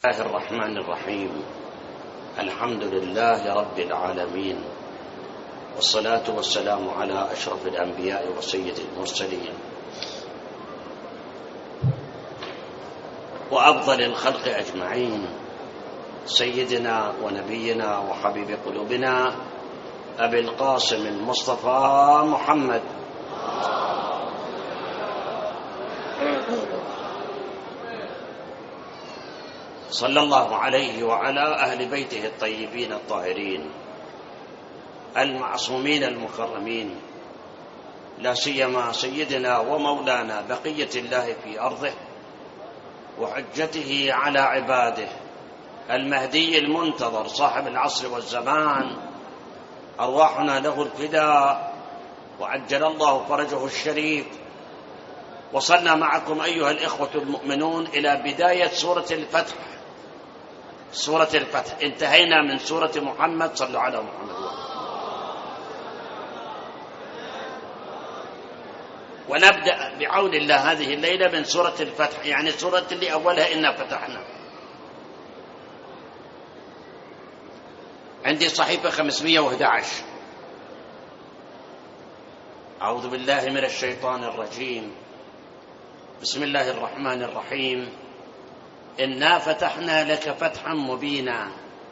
الله الرحمن الرحيم. الحمد لله رب العالمين، والصلاة والسلام على أشرف الأنبياء وسيد المرسلين وأفضل الخلق أجمعين، سيدنا ونبينا وحبيب قلوبنا أبي القاسم المصطفى محمد صلى الله عليه وعلى أهل بيته الطيبين الطاهرين المعصومين المكرمين، لا سيما سيدنا ومولانا بقية الله في أرضه وحجته على عباده المهدي المنتظر صاحب العصر والزمان، أرواحنا له الفداء وعجل الله فرجه الشريف. وصلنا معكم أيها الإخوة المؤمنون إلى بداية سورة الفتح. سورة الفتح انتهينا من سورة محمد، صلوا على محمد. ونبدأ بعون الله هذه الليلة من سورة الفتح، يعني سورة اللي أولها إنا فتحنا. عندي صحيفة 511. أعوذ بالله من الشيطان الرجيم. بسم الله الرحمن الرحيم. إنا فتحنا لك فتحا مبينا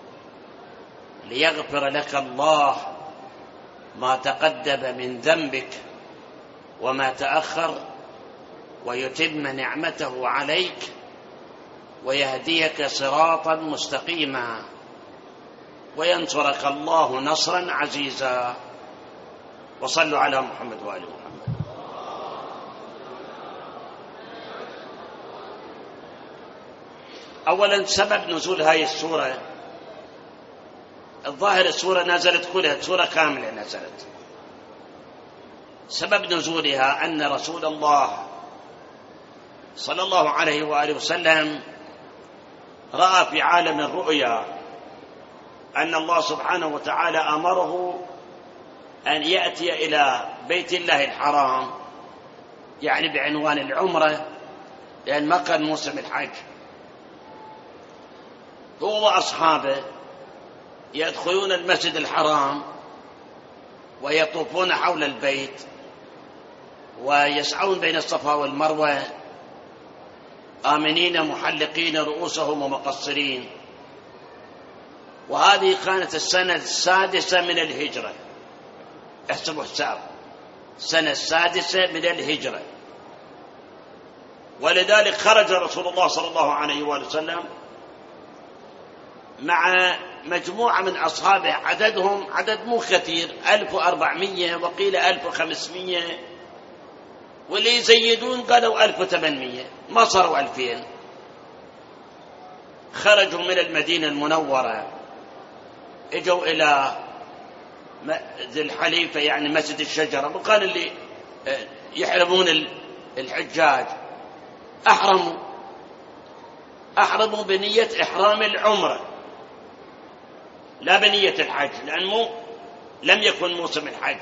ليغفر لك الله ما تقدم من ذنبك وما تأخر ويتم نعمته عليك ويهديك صراطا مستقيما وينصرك الله نصرا عزيزا. وصلوا على محمد وآل محمد. أولا سبب نزول هذه السورة، الظاهر السورة نزلت كلها، سورة كاملة نزلت. سبب نزولها أن رسول الله صلى الله عليه وآله وسلم رأى في عالم الرؤيا أن الله سبحانه وتعالى أمره أن يأتي إلى بيت الله الحرام، يعني بعنوان العمرة، لأن ما كان موسم الحج. هو وأصحابه يدخلون المسجد الحرام ويطوفون حول البيت ويسعون بين الصفا والمروة آمنين محلقين رؤوسهم ومقصرين. وهذه كانت السنة 6 من الهجرة، احسبوا حساب، السنة 6 من الهجرة. ولذلك خرج رسول الله صلى الله عليه وآله وسلم مع مجموعة من أصحابه، عددهم عدد مو كثير، 1400 وقيل 1500، واللي يزيدون قالوا 1800، ما صاروا 2000. خرجوا من المدينة المنورة، اجوا إلى ذي الحليفة، يعني مسجد الشجرة، وكان اللي يحرمون الحجاج أحرموا بنية إحرام العمرة لا بنية الحج، لأنه لم يكن موسم الحج.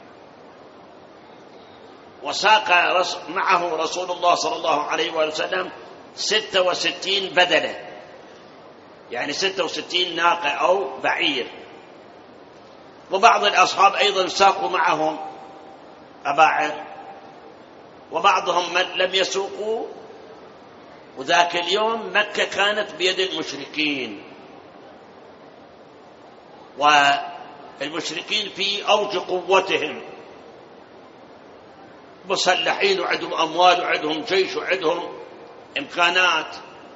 وساق معه رسول الله صلى الله عليه وسلم 66 بدنة، يعني 66 ناقة أو بعير. وبعض الأصحاب أيضا ساقوا معهم أباعر، وبعضهم من لم يسوقوا. وذاك اليوم مكة كانت بيد المشركين، والمشركين في أوج قوتهم، مسلحين وعندهم أموال وعندهم جيش وعندهم إمكانات.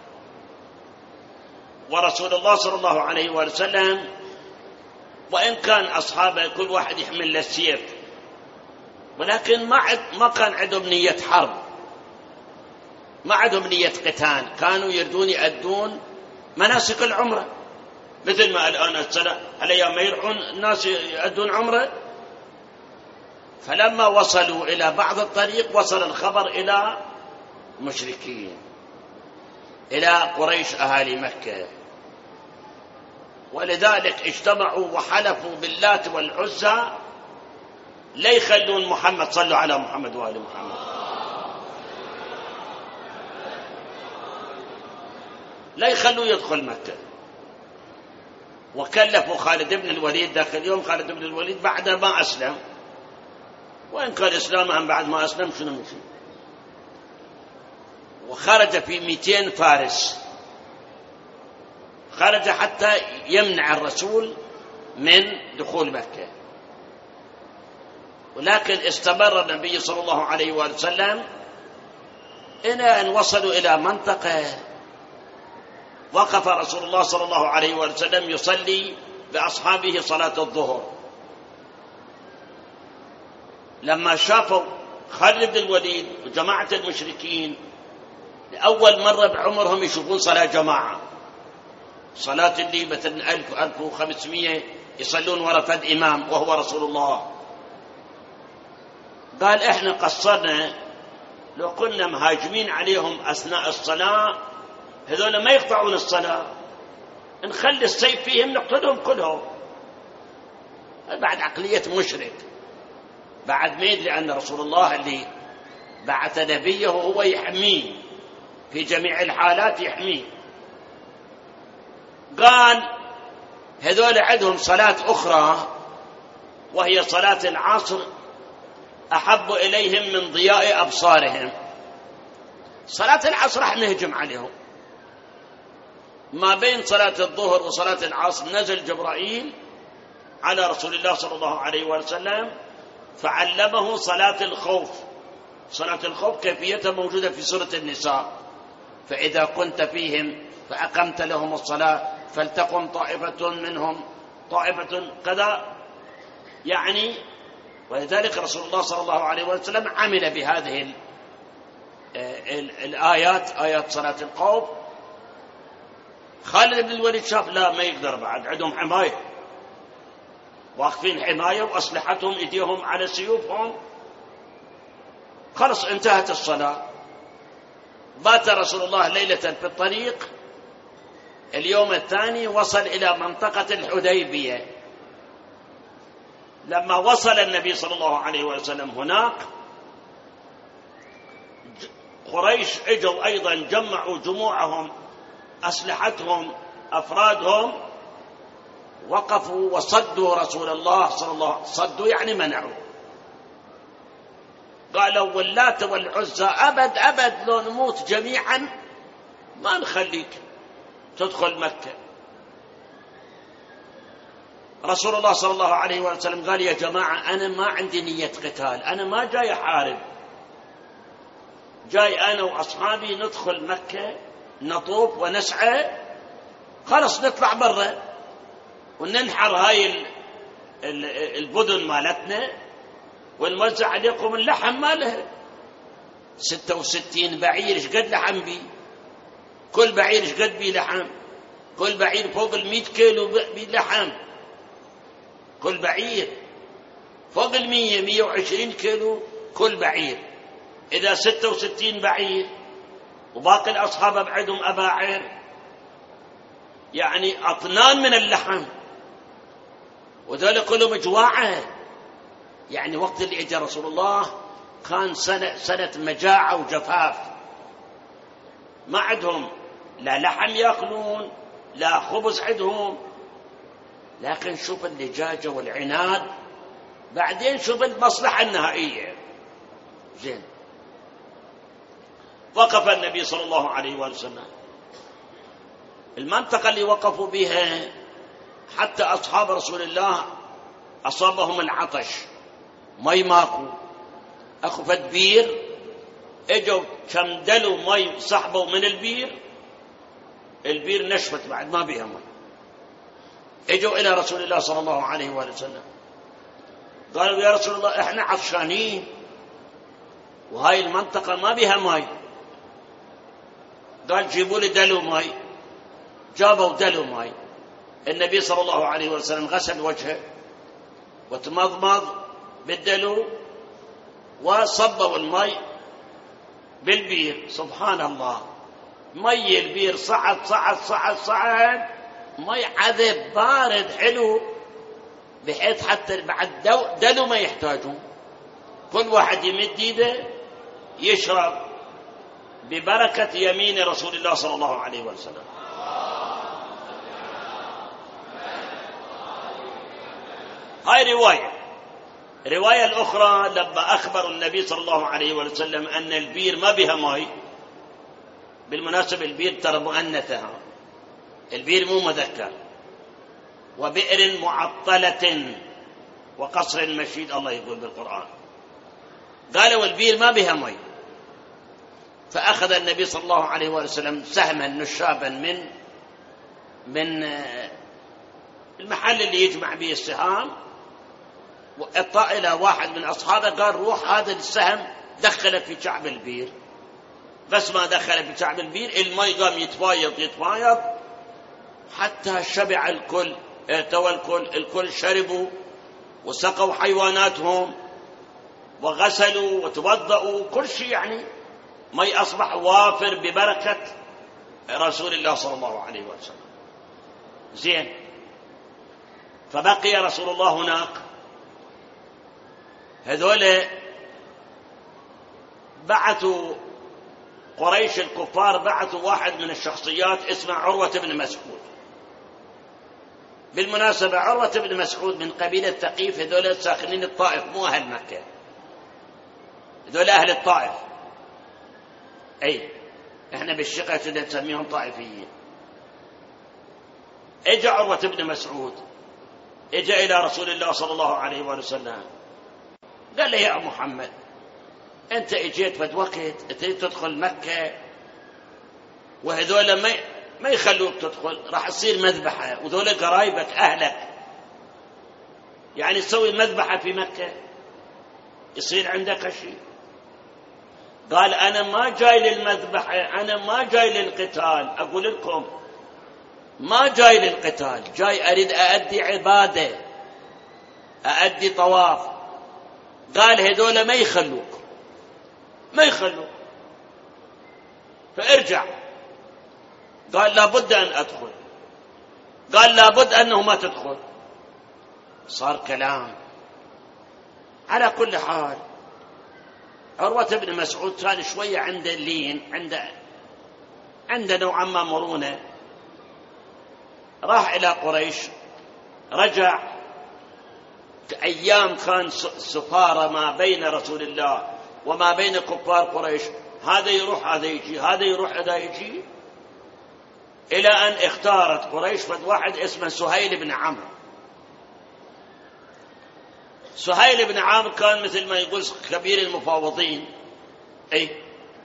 ورسول الله صلى الله عليه وسلم وإن كان أصحابه كل واحد يحمل السيف، ولكن ما كان عندهم نية حرب، ما عندهم نية قتال، كانوا يردون يؤدون مناسك العمرة مثل ما الآن السنة الأيام ما يروحون الناس يؤدون عمرة. فلما وصلوا إلى بعض الطريق وصل الخبر إلى المشركين، إلى قريش أهالي مكة، ولذلك اجتمعوا وحلفوا باللات والعزى لا يخلون محمد، صلوا على محمد وآل محمد، لا يخلوه يدخل مكة. وكلفوا خالد بن الوليد ذاك اليوم. خالد بن الوليد بعد ما أسلم، وإن كان إسلامهم بعد ما أسلم شنو مشي، وخرج في 200 فارس، خرج حتى يمنع الرسول من دخول مكة. ولكن استمر النبي صلى الله عليه وسلم إلى أن وصلوا إلى منطقة وقف رسول الله صلى الله عليه وسلم يصلي بأصحابه صلاة الظهر. لما شافوا خالد بن الوليد وجماعة المشركين لأول مرة بعمرهم يشوفون صلاة جماعة، صلاة اللي مثلا 1500 يصلون وراء فد إمام وهو رسول الله، قال إحنا قصرنا، لو كنا مهاجمين عليهم أثناء الصلاة هذول ما يقطعون الصلاة، نخلي السيف فيهم نقتلهم كلهم. بعد عقلية مشرك، بعد ما يدري أن رسول الله اللي بعث نبيه هو يحميه في جميع الحالات، يحميه. قال هذول عندهم صلاة أخرى وهي صلاة العصر أحب إليهم من ضياء أبصارهم. صلاة العصر راح نهجم عليهم. ما بين صلاة الظهر وصلاة العصر نزل جبرائيل على رسول الله صلى الله عليه وسلم فعلمه صلاة الخوف. صلاة الخوف كيفيتها موجودة في سورة النساء: فإذا كنت فيهم فأقمت لهم الصلاة فلتقم طائفة منهم طائفة كذا، يعني. ولذلك رسول الله صلى الله عليه وسلم عمل بهذه الآيات، آيات صلاة الخوف. خالد بن الوليد شاف لا ما يقدر، بعد عندهم حماية، واقفين حماية وأسلحتهم إيديهم على سيوفهم. خلص انتهت الصلاة. بات رسول الله ليلة في الطريق. اليوم الثاني وصل إلى منطقة الحديبية. لما وصل النبي صلى الله عليه وسلم هناك، قريش اجوا أيضا، جمعوا جموعهم، أسلحتهم، أفرادهم، وقفوا وصدوا رسول الله صلى الله عليه وسلم. صدوا يعني منعوا، قالوا واللات والعزى أبد أبد لو نموت جميعا ما نخليك تدخل مكة. رسول الله صلى الله عليه وسلم قال يا جماعة أنا ما عندي نية قتال، أنا ما جاي أحارب، جاي أنا وأصحابي ندخل مكة نطوف ونسعى، خلص نطلع برا وننحر هاي البدن مالتنا ونوزع عليكم اللحم مالها. 66 بعير ايش قد لحم بي؟ كل بعير ايش قد بي لحم؟ كل بعير فوق 100 كيلو بي لحم، كل بعير فوق 100 120 كيلو كل بعير. إذا 66 بعير وباقي الأصحاب بعدهم أباعر، يعني أطنان من اللحم، وذلك كلهم جواعة. يعني وقت اللي اجى رسول الله كان سنة مجاعة وجفاف، ما عندهم لا لحم يأكلون لا خبز عندهم. لكن شوف اللجاجة والعناد، بعدين شوف المصلحة النهائية. زين، وقف النبي صلى الله عليه وسلم. المنطقة اللي وقفوا بها حتى أصحاب رسول الله أصابهم العطش، مي ماكو، أكو فد بير، اجوا كم دلوا مي سحبوا من البير نشفت بعد ما بيها مي. اجوا إلى رسول الله صلى الله عليه وسلم قالوا يا رسول الله احنا عطشانين وهاي المنطقة ما بيها مي. قال جيبوا لي دلو مي. جابوا دلو مي. النبي صلى الله عليه وسلم غسل وجهه وتمضمض بالدلو وصبوا المي بالبير. سبحان الله، مي البير صعد صعد صعد صعد، مي عذب بارد حلو، بحيث حتى بعد دلو ما يحتاجون، كل واحد يمد يده يشرب ببركة يمين رسول الله صلى الله عليه وسلم. هاي رواية الأخرى لما أخبر النبي صلى الله عليه وسلم أن البير ما بها ماء. بالمناسبة البير ترى مؤنثها، البير مو مذكر. وبئر معطلة وقصر مشيد، الله يقول بالقرآن. قالوا البير ما بها ماء. فأخذ النبي صلى الله عليه وسلم سهما نشابا من المحل اللي يجمع به السهام، وأعطى إلى واحد من أصحابه، قال روح هذا السهم دخله في شعب البير. بس ما دخل في شعب البير الماء قام يتفايض حتى شبع الكل، ارتوى الكل شربوا وسقوا حيواناتهم وغسلوا وتوضأوا كل شيء، يعني ماء أصبح وافر ببركة رسول الله صلى الله عليه وسلم. زين، فبقي رسول الله هناك. هذول بعثوا قريش الكفار، بعثوا واحد من الشخصيات اسمه عروة بن مسعود. بالمناسبة عروة بن مسعود من قبيلة ثقيف، هذول ساكنين الطائف مو أهل مكة، هذول أهل الطائف. أي إحنا بالشقة كده نسميهم طائفيين. إجا عروة بن مسعود، إجا إلى رسول الله صلى الله عليه وسلم، قال له يا محمد أنت إجيت فد وقت تريد تدخل مكة، وهذول ما يخلوك تدخل، راح تصير مذبحة، وذول قرايبك أهلك، يعني تسوي مذبحة في مكة يصير عندك شيء. قال أنا ما جاي للمذبحة، أنا ما جاي للقتال، أقول لكم ما جاي للقتال، جاي أريد أؤدي عبادة، أؤدي طواف. قال هذول ما يخلوك، فارجع. قال لابد أن أدخل، قال لابد أنه ما تدخل. صار كلام. على كل حال عروة بن مسعود كان شوية عنده اللين، عنده نوعا ما مرونة. راح إلى قريش، رجع أيام كان سفارة ما بين رسول الله وما بين كفار قريش، هذا يروح هذا يجي، هذا يروح هذا يجي، إلى أن اختارت قريش فد واحد اسمه سهيل بن عمرو. سهيل بن عمرو كان مثل ما يقول كبير المفاوضين. أي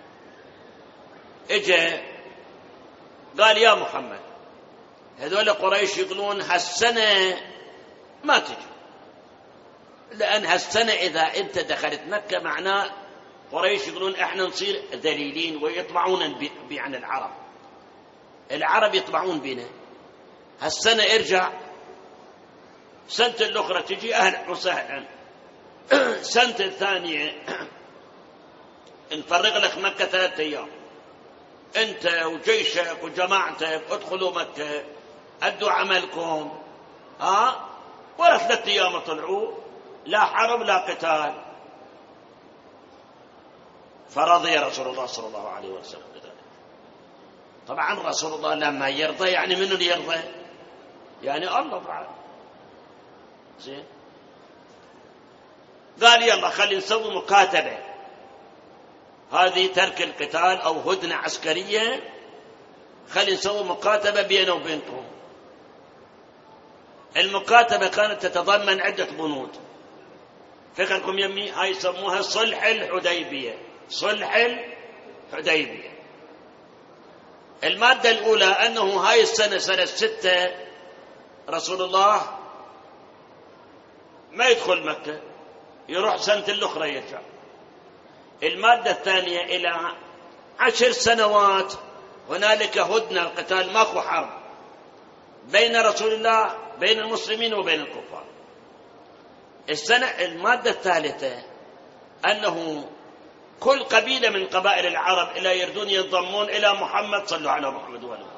إجا قال يا محمد هذول قريش يقولون هالسنة ما تجي، لأن هالسنة إذا أنت دخلت مكة معناه قريش يقولون إحنا نصير ذليلين ويطمعون عن العرب يطمعون بنا. هالسنة ارجع، سنة الأخرى تجي أهلا وسهلا، سنة الثانية نفرغ لك مكة 3 أيام، أنت وجيشك وجماعتك ادخلوا مكة، أدوا عملكم، ولا 3 أيام طلعوا، لا حرب لا قتال. فرضي رسول الله صلى الله عليه وسلم بذلك. طبعا رسول الله لما يرضى يعني منو اللي يرضى؟ يعني الله بعد. زين، قال يلا خلي نسوي مكاتبة، هذه ترك القتال أو هدنة عسكرية، خلي نسوي مكاتبة بينه وبينكم. المكاتبة كانت تتضمن عدة بنود، فكركم يمي، هاي يسموها صلح الحديبية. صلح الحديبية المادة الأولى أنه هاي السنة سنة 6 رسول الله ما يدخل مكة، يروح سنة الأخرى يرجع. المادة الثانية إلى 10 سنوات هنالك هدنة، القتال ماكو حرب بين رسول الله بين المسلمين وبين الكفار. المادة الثالثة أنه كل قبيلة من قبائل العرب إلا يردون ينضمون إلى محمد، صلوا على محمد وآله،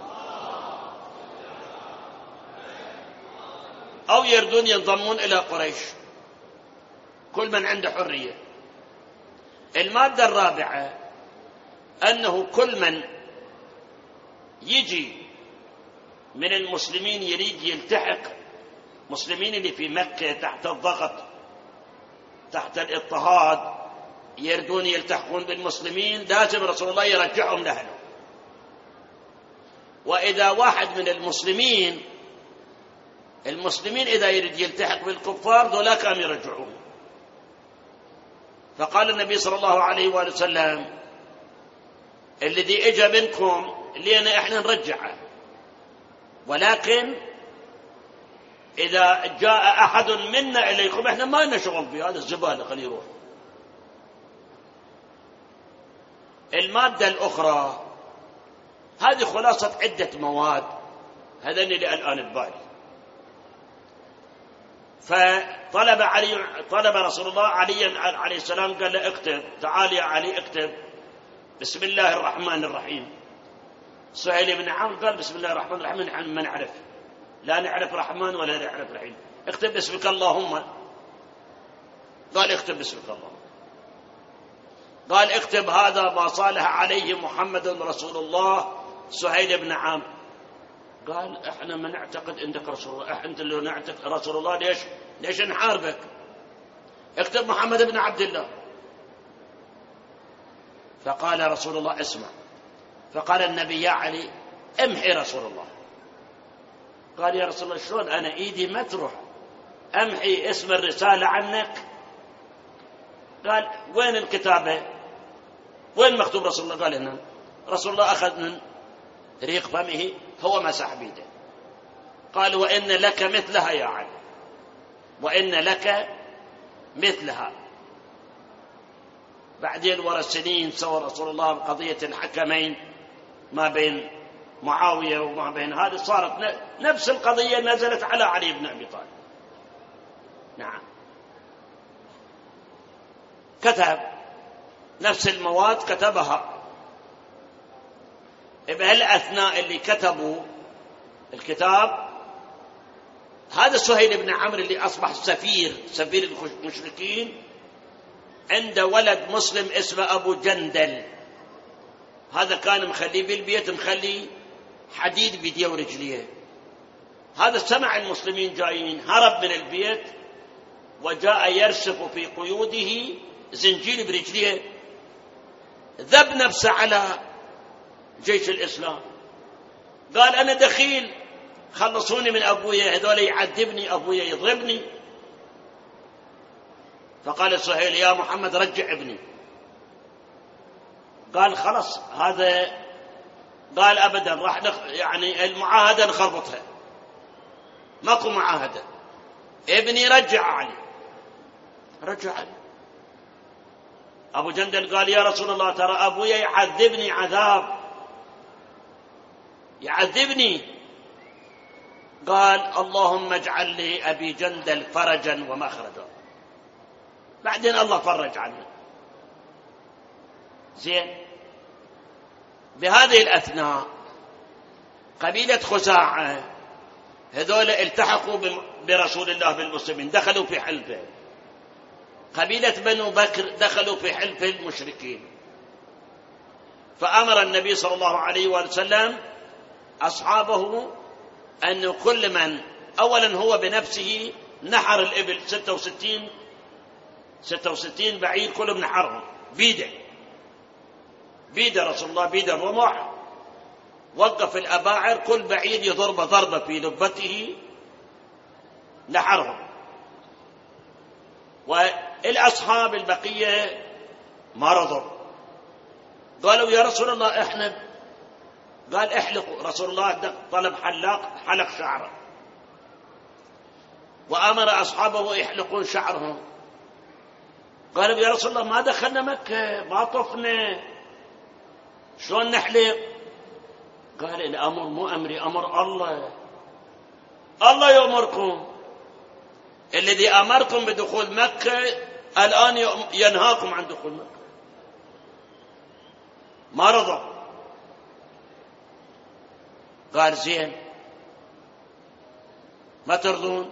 أو يردون ينضمون إلى قريش، كل من عنده حرية. المادة الرابعة أنه كل من يجي من المسلمين يريد يلتحق المسلمين اللي في مكة تحت الضغط، تحت الاضطهاد، يردون يلتحقون بالمسلمين، لازم رسول الله يرجعهم لأهله. وإذا واحد من المسلمين إذا يريد يلتحق بالكفار ذولا كانوا يرجعون. فقال النبي صلى الله عليه وآله وسلم: الذي اجى منكم لينا احنا نرجعه، ولكن إذا جاء أحد منا إليكم احنا ما لنا شغل به، هذا الزبالة خليه يروح. المادة الأخرى هذه خلاصة عدة مواد، هذا اللي الآن ببالي. طلب رسول الله علي عليه السلام، قال له: اكتب، تعال يا علي اكتب بسم الله الرحمن الرحيم. سهيل بن عمرو قال: بسم الله الرحمن الرحيم نحن ما نعرف، لا نعرف رحمن ولا نعرف رحيم، اكتب باسمك اللهم. قال: اكتب باسمك اللهم. قال: اكتب هذا ما صالح عليه محمد رسول الله سهيل بن عمرو. قال: احنا ما نعتقد عندك رسول الله، احنا اللي نعتقد رسول الله، ليش نحاربك؟ اكتب محمد بن عبد الله. فقال رسول الله: اسمع. فقال النبي: يا علي امحي رسول الله. قال: يا رسول الله شلون انا ايدي ما تروح امحي اسم الرسالة عنك؟ قال: وين الكتابة؟ وين مكتوب رسول الله؟ قال: هنا. رسول الله اخذ من ريق فمه، هو مسح بيده. قال: وإن لك مثلها يا علي، وإن لك مثلها. بعدين ورا سنين سوى رسول الله قضية الحكمين ما بين معاوية وما بين هذا، صارت نفس القضية نزلت على علي بن أبي طالب. نعم، كتب نفس المواد كتبها. بهالأثناء اللي كتبوا الكتاب، هذا سهيل بن عمرو اللي أصبح سفير المشركين، عنده ولد مسلم اسمه أبو جندل. هذا كان مخليه بالبيت، مخلي حديد بيديه ورجليه. هذا سمع المسلمين جايين، هرب من البيت وجاء يرسف في قيوده زنجيل برجليه، ذب نفسه على جيش الإسلام. قال: أنا دخيل، خلصوني من أبويا، هذول يعذبني، أبويا يضربني. فقال سهيل: يا محمد رجع ابني. قال: خلص هذا. قال: أبدا، راح يعني المعاهدة نخربطها، ماكو معاهدة، ابني رجع علي. رجع علي. أبو جندل قال: يا رسول الله ترى أبويا يعذبني عذاب، يعذبني. قال: اللهم اجعل لي أبي جندل فرجا ومخرجا. بعدين الله فرج عنه. زين. بهذه الأثناء قبيلة خزاعة هذول التحقوا برسول الله بالمسلمين، دخلوا في حلفه. قبيلة بنو بكر دخلوا في حلف المشركين. فأمر النبي صلى الله عليه وسلم أصحابه أن كل من أولا هو بنفسه نحر الإبل 66 بعير، كلهم نحرهم بيده رسول الله، بيد الرمح، وقف الأباعر، كل بعير يضرب ضربة في لبته، نحرهم. والأصحاب البقية ما رضوا، قالوا: يا رسول الله احنا. قال: احلقوا. رسول الله طلب حلق شعره، وأمر أصحابه يحلقون شعرهم. قالوا: يا رسول الله ما دخلنا مكة، ما طفنا، شلون نحلق؟ قال: الأمر مو أمري، أمر الله، الله يأمركم. الذي أمركم بدخول مكة الآن ينهاكم عن دخول مكة. ما رضى. قال: زين، ما ترضون؟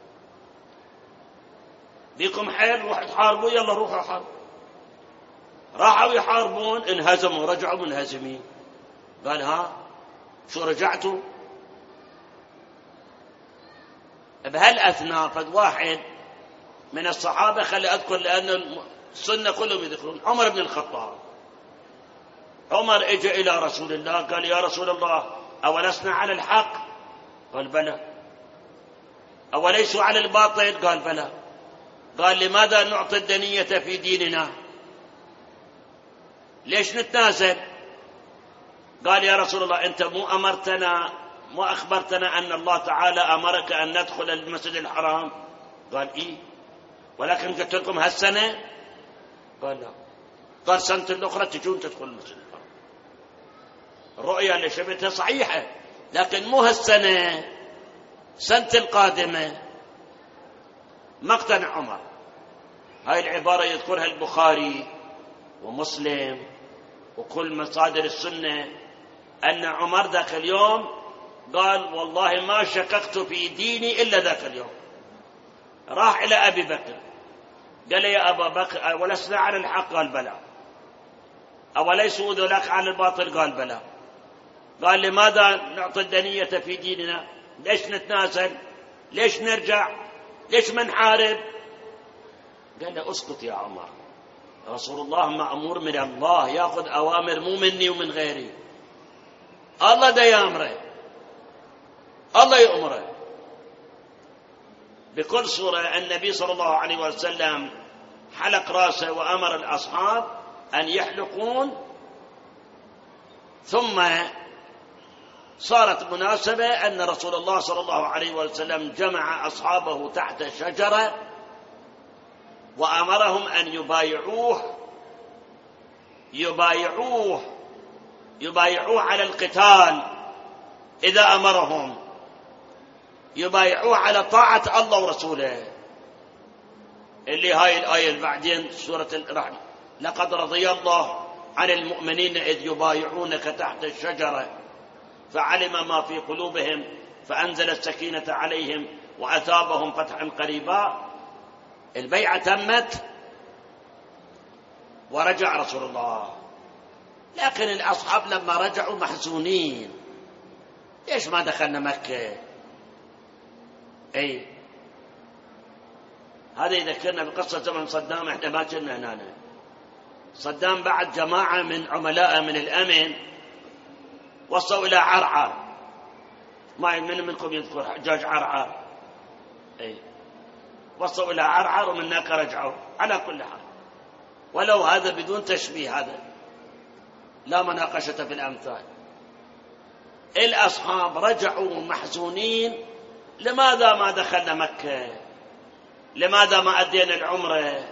بيكم حيل، روح تحاربوا، يلا روحوا حاربوا. راحوا يحاربون، انهزموا، رجعوا منهزمين. قال: ها شو رجعتوا؟ بهالأثناء فد واحد من الصحابة، خلي أذكر لأن السنة كلهم يذكرون، عمر بن الخطاب. عمر اجى إلى رسول الله قال: يا رسول الله، أولسنا على الحق؟ قال: بلى. أوليسوا على الباطل؟ قال: بلى. قال: لماذا نعطي الدنية في ديننا؟ ليش نتنازل؟ قال: يا رسول الله، أنت مو أخبرتنا أن الله تعالى أمرك أن ندخل المسجد الحرام؟ قال: إيه، ولكن قلت لكم هالسنة؟ قال: لا. قال: سنة الأخرى تجون تدخل المسجد الحرام. الرؤيا اللي شفتها صحيحة، لكن مو هالسنة، سنة القادمة. ما اقتنع عمر. هاي العبارة يذكرها البخاري ومسلم وكل مصادر السنة، أن عمر ذاك اليوم قال: والله ما شككت في ديني إلا ذاك اليوم. راح إلى أبي بكر قال: يا أبا بكر، أولسنا على الحق؟ قال: بلى. أوليسوا ذولاك على الباطل؟ قال: بلى. قال: لماذا نعطي الدنية في ديننا؟ ليش نتنازل؟ ليش نرجع؟ ليش ما نحارب؟ قال له: اسكت يا عمر، رسول الله مأمور من الله، يأخذ أوامر مو مني ومن غيري. الله دا يأمره، الله يأمره. بكل صورة النبي صلى الله عليه وسلم حلق رأسه وأمر الأصحاب أن يحلقون، ثم صارت مناسبة أن رسول الله صلى الله عليه وسلم جمع أصحابه تحت شجرة وأمرهم أن يبايعوه على القتال. إذا أمرهم يبايعوه على طاعة الله ورسوله، اللي هاي الآية اللي بعدين سورة الرحمة: لقد رضي الله عن المؤمنين إذ يبايعونك تحت الشجرة فعلم ما في قلوبهم فأنزل السكينة عليهم وأثابهم فتحا قريبا. البيعة تمت ورجع رسول الله، لكن الأصحاب لما رجعوا محزونين: ليش ما دخلنا مكة؟ أي هذا يذكرنا بقصة زمن صدام. احنا ما كنا هنا. صدام بعد جماعة من عملاء من الأمن وصلوا إلى عرعر. ما منكم يذكر حجاج عرعر؟ أي وصلوا إلى عرعر ومن هناك رجعوا. على كل حال، ولو هذا بدون تشبيه، هذا لا مناقشة في الأمثال. الأصحاب رجعوا محزونين: لماذا ما دخلنا مكة؟ لماذا ما أدينا العمرة؟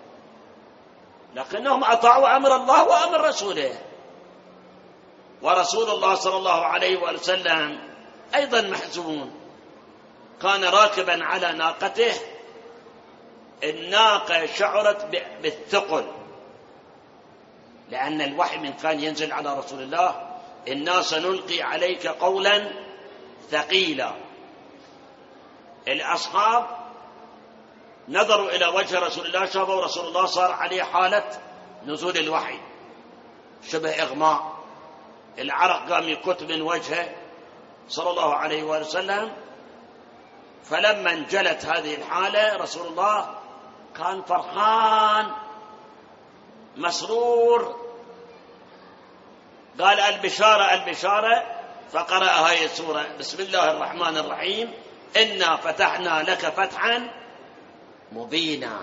لكنهم أطاعوا أمر الله وأمر رسوله. ورسول الله صلى الله عليه وسلم أيضا محزون، كان راكبا على ناقته، الناقة شعرت بالثقل، لأن الوحي من كان ينزل على رسول الله: إنا سنلقي عليك قولا ثقيلا. الأصحاب نظروا إلى وجه رسول الله، شافوا رسول الله صار عليه حالة نزول الوحي، شبه إغماء، العرق قام يكت من وجهه صلى الله عليه وسلم. فلما انجلت هذه الحالة رسول الله كان فرحان مسرور، قال: البشارة البشارة. فقرأ هذه السورة: بسم الله الرحمن الرحيم، إنا فتحنا لك فتحا مبينا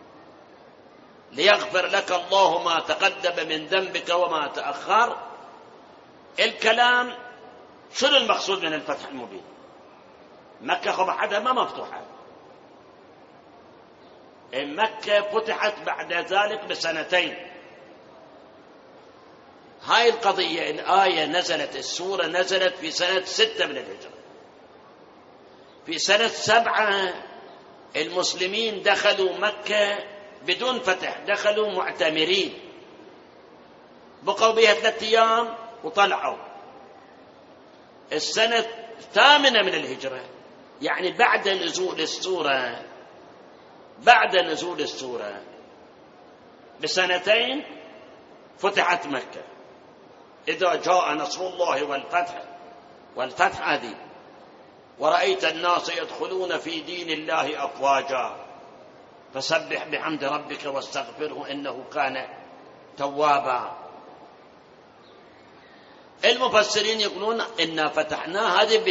ليغفر لك الله ما تقدم من ذنبك وما تأخر. الكلام شنو المقصود من الفتح المبين؟ مكة خبحتها ما مفتوحة، مكة فتحت بعد ذلك بسنتين. هاي القضية الآية نزلت، السورة نزلت في سنة 6 من الهجرة. في سنة 7 المسلمين دخلوا مكة بدون فتح، دخلوا معتمرين، بقوا بها 3 أيام وطلعوا. السنة 8 من الهجرة، يعني بعد نزول السورة بسنتين فتحت مكة. إذا جاء نصر الله والفتح هذه، ورأيت الناس يدخلون في دين الله أفواجا فسبح بحمد ربك واستغفره إنه كان توابا. المفسرين يقولون إنا فتحناه، هذه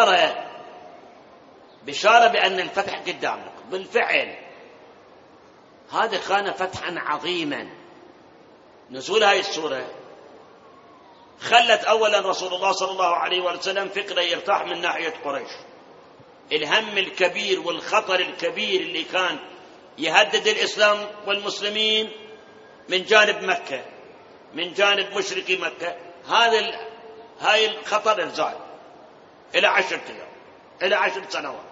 بشارة بأن الفتح قدامك بالفعل. هذا كان فتحا عظيما. نزول هذه السورة خلت أولا رسول الله صلى الله عليه وسلم فكرة يرتاح من ناحية قريش. الهم الكبير والخطر الكبير اللي كان يهدد الإسلام والمسلمين من جانب مكة، من جانب مشركي مكة، هاي الخطر زاد إلى 10 أيام، إلى 10 سنوات.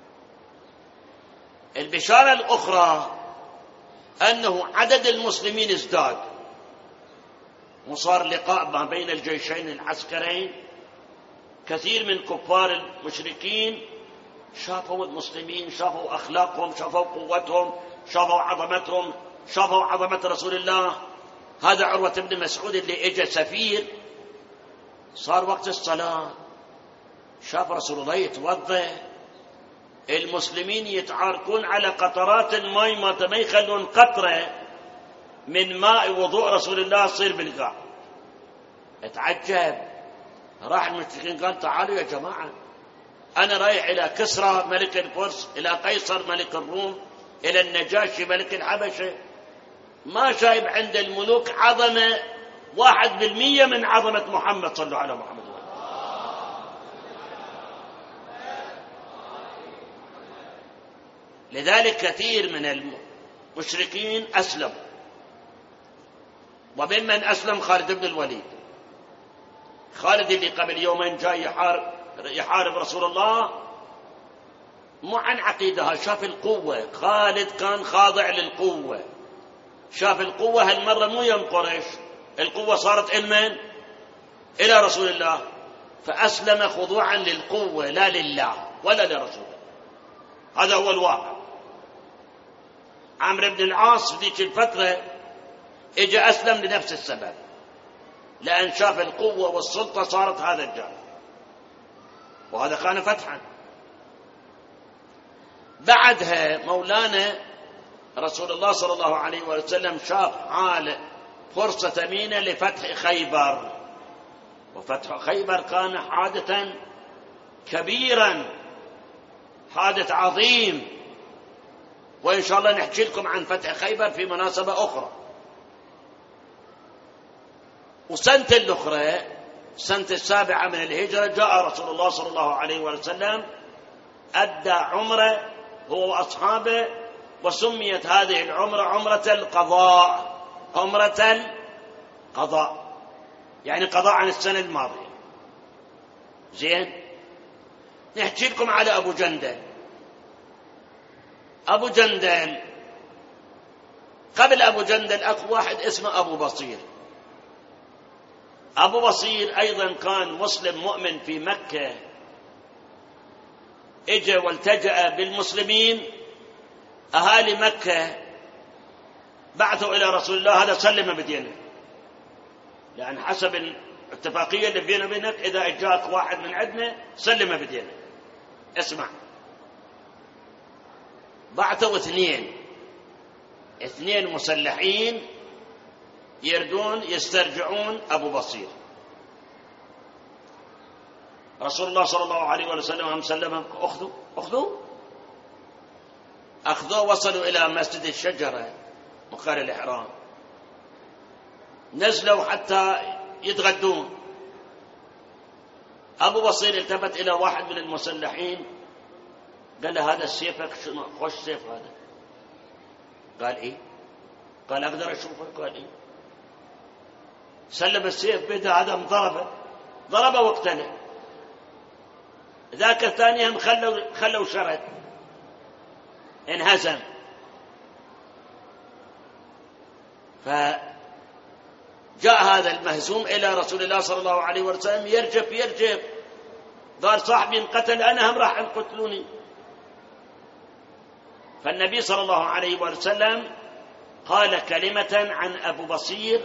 البشارة الأخرى أنه عدد المسلمين ازداد، وصار لقاء ما بين الجيشين العسكريين. كثير من كفار المشركين شافوا المسلمين، شافوا أخلاقهم، شافوا قوتهم، شافوا عظمتهم، شافوا عظمة رسول الله. هذا عروة بن مسعود اللي اجى سفير، صار وقت الصلاة شاف رسول الله يتوضأ، المسلمين يتعاركون على قطرات الماء ما يخلون قطرة من ماء وضوء رسول الله تصير بالقاع. اتعجب، راح المشركين قال تعالوا يا جماعة، أنا رايح إلى كسرى ملك الفرس، إلى قيصر ملك الروم، إلى النجاشي ملك الحبشة، ما شايف عند الملوك عظمة 1% من عظمة محمد. صلوا على محمد. لذلك كثير من المشركين أسلموا، وممن أسلم خالد بن الوليد. خالد اللي قبل يومين جاي يحارب رسول الله مو عن عقيدة، شاف القوة. خالد كان خاضع للقوة، شاف القوة هالمرة مو يم قريش، القوة صارت إلمن إلى رسول الله، فأسلم خضوعا للقوة لا لله ولا لرسوله. هذا هو الواقع. عمرو بن العاص في ذيك الفترة اجى أسلم لنفس السبب، لأن شاف القوة والسلطة صارت هذا الجانب، وهذا كان فتحا. بعدها مولانا رسول الله صلى الله عليه وسلم شاف حال فرصة ثمينة لفتح خيبر، وفتح خيبر كان حادثا كبيرا، حادث عظيم، وإن شاء الله نحكي لكم عن فتح خيبر في مناسبة أخرى. وسنة الأخرى سنة 7 من الهجرة جاء رسول الله صلى الله عليه وسلم أدى عمره هو وأصحابه، وسميت هذه العمرة عمرة القضاء. عمرة القضاء يعني قضاء عن السنة الماضية. زين، نحكي لكم على أبو جندل. أبو جندل قبل أبو جندل أكو واحد اسمه أبو بصير. أبو بصير أيضا كان مسلم مؤمن في مكة، اجى والتجأ بالمسلمين. أهالي مكة بعثوا إلى رسول الله، هذا سلم بدينه، لأن حسب الاتفاقية اللي بيننا وبينك إذا اجاك واحد من عندنا سلم بدينه. اسمع، بعثوا اثنين مسلحين يردون يسترجعون أبو بصير. رسول الله صلى الله عليه وسلم هم سلمهم، أخذوه وصلوا إلى مسجد الشجرة مقر الإحرام، نزلوا حتى يتغدون. أبو بصير التفت إلى واحد من المسلحين قال له هذا سيفك خوش سيف هذا. قال إيه؟ قال أقدر أشوفه؟ قال إيه. سلم السيف بيده، هذا ضربه واقتله. ذاك الثاني هم خلوا شرد، انهزم. فجاء هذا المهزوم إلى رسول الله صلى الله عليه وسلم يرجف، قال صاحبي انقتل، أنا هم راح يقتلوني. فالنبي صلى الله عليه وسلم قال كلمة عن أبو بصير،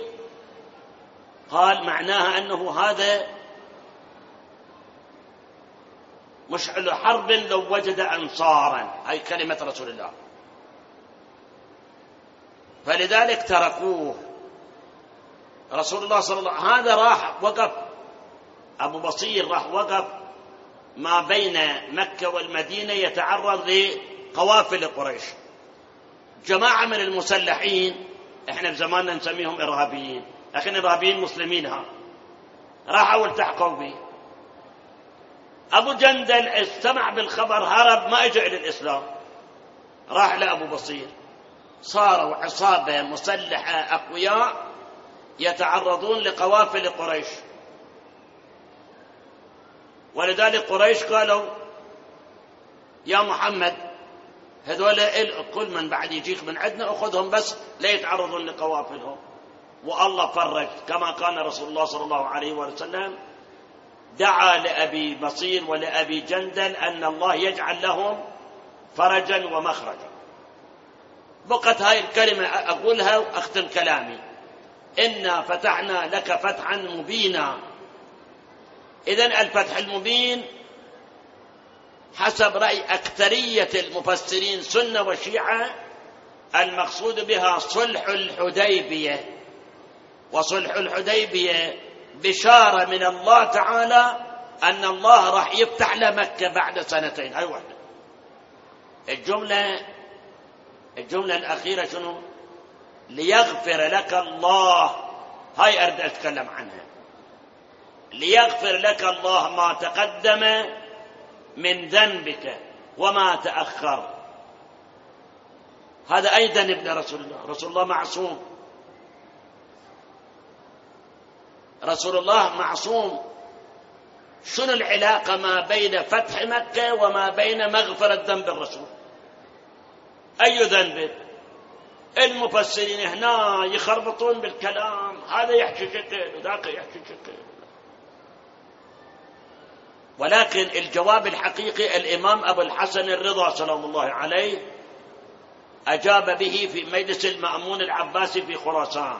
قال معناها أنه هذا مشعل حرب لو وجد أنصارا، هاي كلمة رسول الله. فلذلك تركوه. رسول الله صلى الله عليه وسلم هذا راح وقف، أبو بصير راح وقف ما بين مكة والمدينة يتعرض لقوافل قريش. جماعة من المسلحين، احنا في زماننا نسميهم إرهابيين، لكن إرهابيين مسلمين، راحوا والتحقوا به. أبو جندل استمع بالخبر، هرب، ما اجى إلى الإسلام، راح لأبو بصير. صاروا عصابة مسلحة أقوياء يتعرضون لقوافل قريش. ولذلك قريش قالوا يا محمد هذول كل من بعد يجيك من عندنا أخذهم بس لا يتعرضون لقوافلهم. والله فرج، كما كان رسول الله صلى الله عليه وسلم دعا لأبي بصير ولأبي جندل أن الله يجعل لهم فرجا ومخرجا. بقت هاي الكلمة أقولها وأختم كلامي: إنا فتحنا لك فتحا مبينا. إذن الفتح المبين حسب رأي أكثرية المفسرين سنة وشيعة المقصود بها صلح الحديبية. وصلح الحديبية بشارة من الله تعالى أن الله راح يفتح لمكة بعد سنتين. هاي واحدة. الجملة الأخيرة شنو؟ ليغفر لك الله. هاي أريد أتكلم عنها. ليغفر لك الله ما تقدم من ذنبك وما تأخر. هذا أيضا ابن رسول الله. رسول الله معصوم، رسول الله معصوم. شنو العلاقة ما بين فتح مكة وما بين مغفرة ذنب الرسول؟ أي ذنب؟ المفسرين هنا يخربطون بالكلام، هذا يحكي شكل وذاك يحكي شكل. ولكن الجواب الحقيقي الإمام أبو الحسن الرضا سلام الله عليه أجاب به في مجلس المأمون العباسي في خراسان.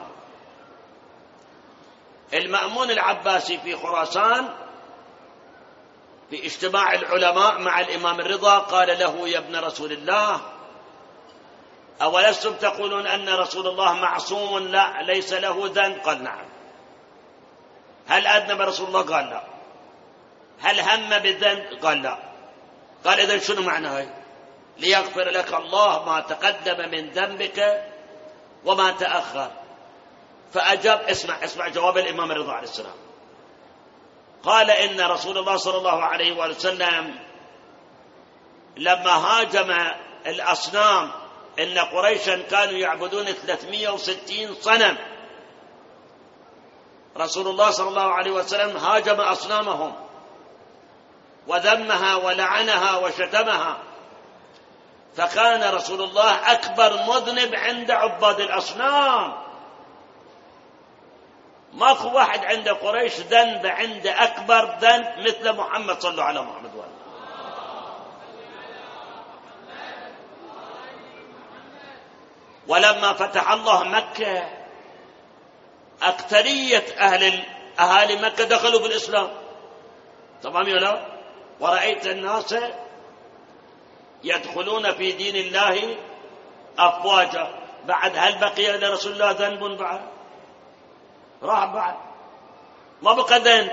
المأمون العباسي في خراسان في اجتماع العلماء مع الإمام الرضا قال له: يا ابن رسول الله، أولستم تقولون أن رسول الله معصوم لا ليس له ذنب؟ قال: نعم. هل أذنب رسول الله؟ قال: لا. هل هم بالذنب؟ قال: لا. قال: إذن شنو معنى هاي؟ ليغفر لك الله ما تقدم من ذنبك وما تأخر. فأجاب، اسمع جواب الإمام الرضا عليه السلام. قال: إن رسول الله صلى الله عليه وسلم لما هاجم الأصنام، إن قريشا كانوا يعبدون 360 صنم، رسول الله صلى الله عليه وسلم هاجم أصنامهم وذمها ولعنها وشتمها، فكان رسول الله أكبر مذنب عند عباد الأصنام. ماكو واحد عند قريش ذنب عند أكبر ذنب مثل محمد. صلوا على محمد وآله. ولما فتح الله مكة أكثرية أهالي مكة دخلوا في الإسلام. تمام يا لا؟ ورأيت الناس يدخلون في دين الله أفواجا. بعد هل بقي لرسول الله ذنب؟ بعد راح، بعد ما بقى ذنب.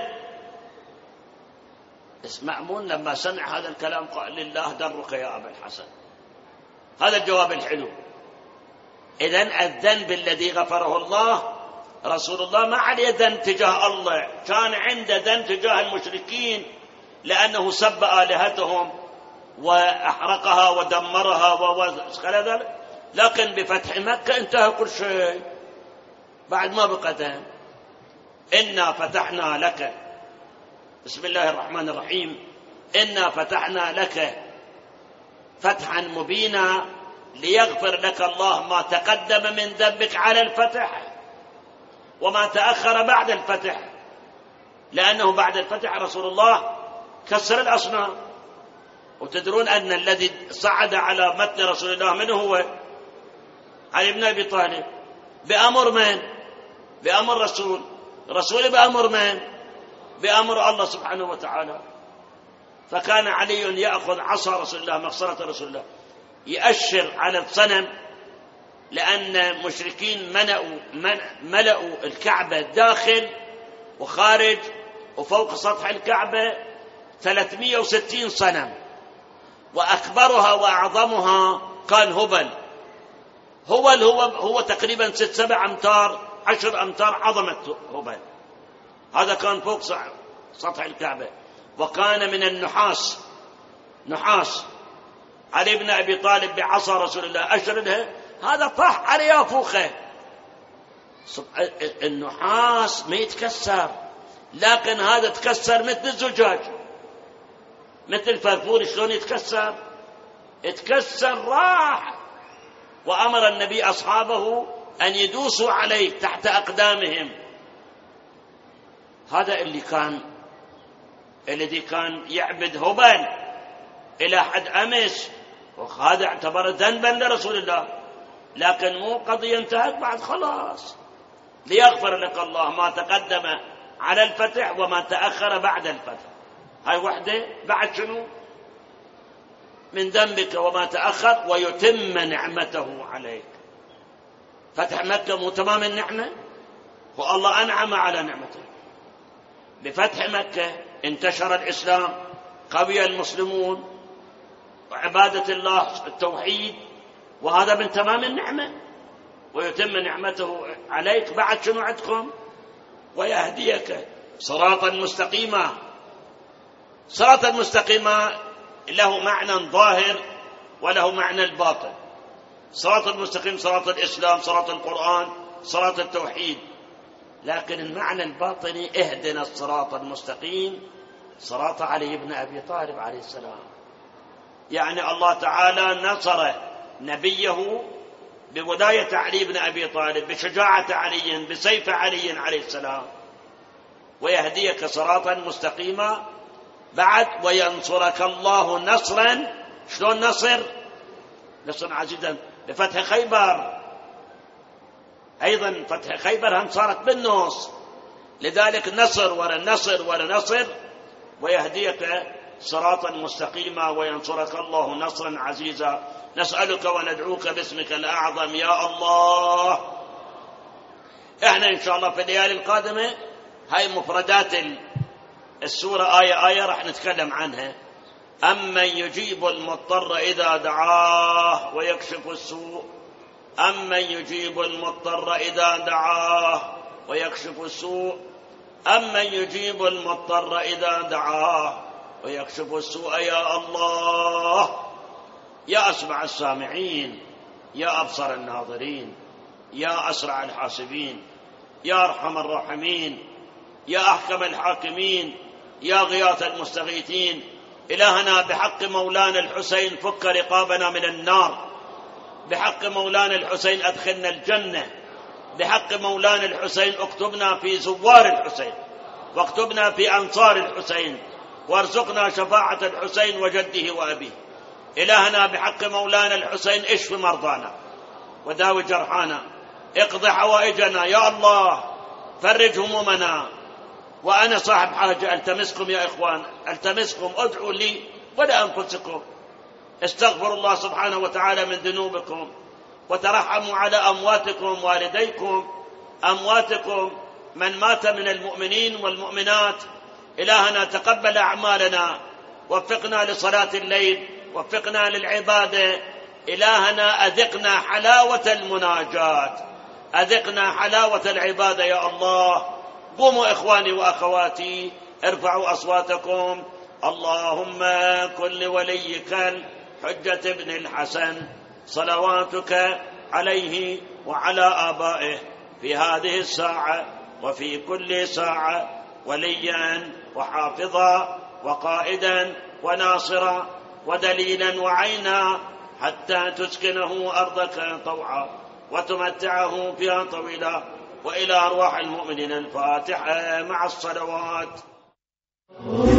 مأمون لما سمع هذا الكلام قال: لله درك يا أبا الحسن. هذا الجواب الحلو. إذن الذنب الذي غفره الله، رسول الله ما عليه ذنب تجاه الله، كان عنده ذنب تجاه المشركين لأنه سب آلهتهم وأحرقها ودمرها وكذا ذلك. لكن بفتح مكة انتهى كل شيء، بعد ما بقى ذنب. إنا فتحنا لك، بسم الله الرحمن الرحيم، إنا فتحنا لك فتحا مبينا ليغفر لك الله ما تقدم من ذنبك على الفتح وما تأخر بعد الفتح. لأنه بعد الفتح رسول الله كسر الأصنام. وتدرون أن الذي صعد على متن رسول الله من هو؟ علي بن أبي طالب. بأمر من؟ بأمر رسول بأمر من؟ بأمر الله سبحانه وتعالى. فكان علي يأخذ عصا رسول الله، مخصرة رسول الله، يأشر على الصنم، لأن المشركين ملأوا الكعبة داخل وخارج وفوق سطح الكعبة 360 صنم، وأكبرها وأعظمها كان هبل. هو تقريبا 6-7 أمتار 10 أمتار عظمة هبل. هذا كان فوق سطح الكعبة، وكان من النحاس، نحاس. علي بن أبي طالب بعصا رسول الله أشردها، هذا طاح عليها فوخه. النحاس ما يتكسر، لكن هذا تكسر مثل الزجاج، مثل الفرفور شلون يتكسر، اتكسر راح. وأمر النبي أصحابه أن يدوسوا عليه تحت أقدامهم. هذا الذي كان يعبد هبل إلى حد أمس، وهذا اعتبر ذنبا لرسول الله، لكن مو قضية انتهت بعد خلاص. ليغفر لك الله ما تقدم على الفتح وما تأخر بعد الفتح. هاي وحدة بعد شنو؟ من ذنبك وما تأخر ويتم نعمته عليك. فتح مكة مو تمام النعمة، والله أنعم على نعمته. بفتح مكة انتشر الإسلام، قوي المسلمون، وعبادة الله التوحيد، وهذا من تمام النعمة. ويتم نعمته عليك بعد شنو عندكم؟ ويهديك صراطا مستقيما. صراطا مستقيما له معنى ظاهر وله معنى الباطن. صراط المستقيم صراط الإسلام، صراط القرآن، صراط التوحيد. لكن المعنى الباطني اهدنا الصراط المستقيم صراط علي بن أبي طالب عليه السلام. يعني الله تعالى نصر نبيه بولاية علي بن أبي طالب، بشجاعة علي، بسيف علي عليه السلام. ويهديك صراطا مستقيما بعد وينصرك الله نصرا. شلون نصر؟ نصر عزيزا بفتح خيبر. أيضا فتح خيبر هم صارت بالنص، لذلك نصر ورا نصر ورا نصر. ويهديك صراطا مستقيما وينصرك الله نصرا عزيزا. نسألك وندعوك باسمك الأعظم يا الله. احنا إن شاء الله في الليالي القادمة هاي مفردات السورة آية آية راح نتكلم عنها. أمن يجيب المضطر إذا دعاه ويكشف السوء. أمن يجيب المضطر إذا دعاه ويكشف السوء. أمن يجيب المضطر إذا دعاه ويكشف السوء. يا الله، يا أسمع السامعين، يا أبصر الناظرين، يا أسرع الحاسبين، يا أرحم الراحمين، يا أحكم الحاكمين، يا غياث المستغيثين. إلهنا بحق مولانا الحسين فك رقابنا من النار. بحق مولانا الحسين أدخلنا الجنة. بحق مولانا الحسين اكتبنا في زوار الحسين، واكتبنا في أنصار الحسين، وارزقنا شفاعة الحسين وجده وأبيه. إلهنا بحق مولانا الحسين اشف مرضانا وداوي جرحانا، اقض حوائجنا يا الله، فرج همومنا. وأنا صاحب حاجة التمسكم يا إخوان، التمسكم، ادعوا لي ولأنفسكم. استغفروا الله سبحانه وتعالى من ذنوبكم، وترحموا على أمواتكم، والديكم، أمواتكم من مات من المؤمنين والمؤمنات. إلهنا تقبل أعمالنا، وفقنا لصلاة الليل، وفقنا للعبادة. إلهنا أذقنا حلاوة المناجاة، أذقنا حلاوة العبادة يا الله. قوموا إخواني وأخواتي، ارفعوا أصواتكم. اللهم كن لوليك الحجة بن الحسن صلواتك عليه وعلى آبائه في هذه الساعة وفي كل ساعة وليا وحافظا وقائدا وناصرا ودليلا وعينا، حتى تسكنه أرضك طوعا وتمتعه فيها طويلا. وإلى أرواح المؤمنين الفاتحة مع الصلوات.